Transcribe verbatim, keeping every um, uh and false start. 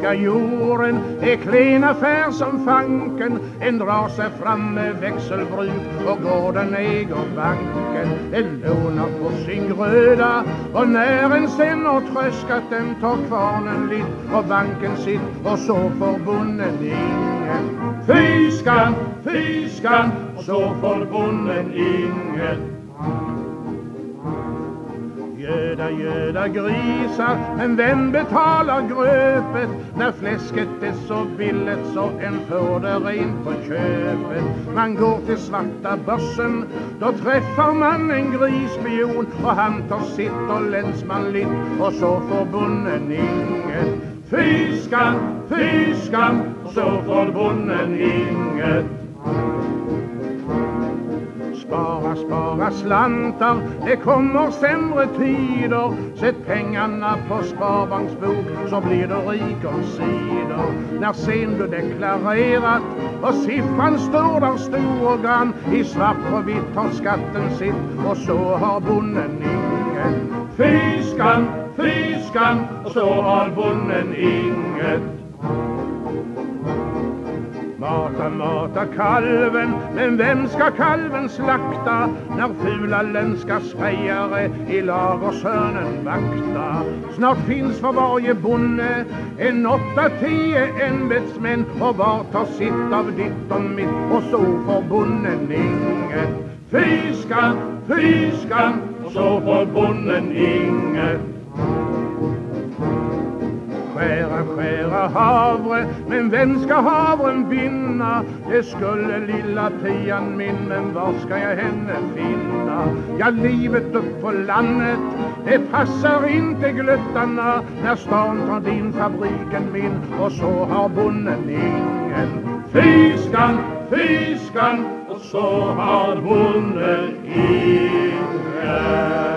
svenska jorden är klen affär som fanken. En drar sig fram med växelbruk och gården äger banken. En lånar på sin gröda och när en sen har tröskat den tar kvarnen litt och banken sitt och så får bonden ingen. Fy skam, fy skam, och så får bonden ingen. Göda, göda grisar, men vem betalar gröpet när fläsket är så billigt så en får det rent på köpet? Man går till svarta börsen, då träffar man en grisspion och han tar sitt och länsman litt och så får bonden inget. Fy skam, fy skam, och så får bonden inget. Spara, spara slantar, det kommer sämre tider. Sätt pengarna på sparbanksbok så blir du rik om sidor. När sen du deklarerat och siffran står där stor och grann, i svart och vitt har skatten sitt och så har bonden ingen. Fy skam, fy skam, och så har bonden inget. Mata, mata kalven, men vem ska kalven slakta när fula ländska spejare i lagershörnen vakta? Snart finns för varje bonde en åtta, tio ämbetsmän och var tar sitt av ditt och mitt och så får bonden inget. Fy skam, fy skam, och så får bonden inget. Skära, skära havre, men vem ska havren vinna? Det skulle lilla pian min, men var ska jag henne finna? Ja, livet upp på landet, det passar inte gluttarna. När stan tar din fabriken min och så har bonden ingen. Fy skam, fy skam, och så har bonden ingen.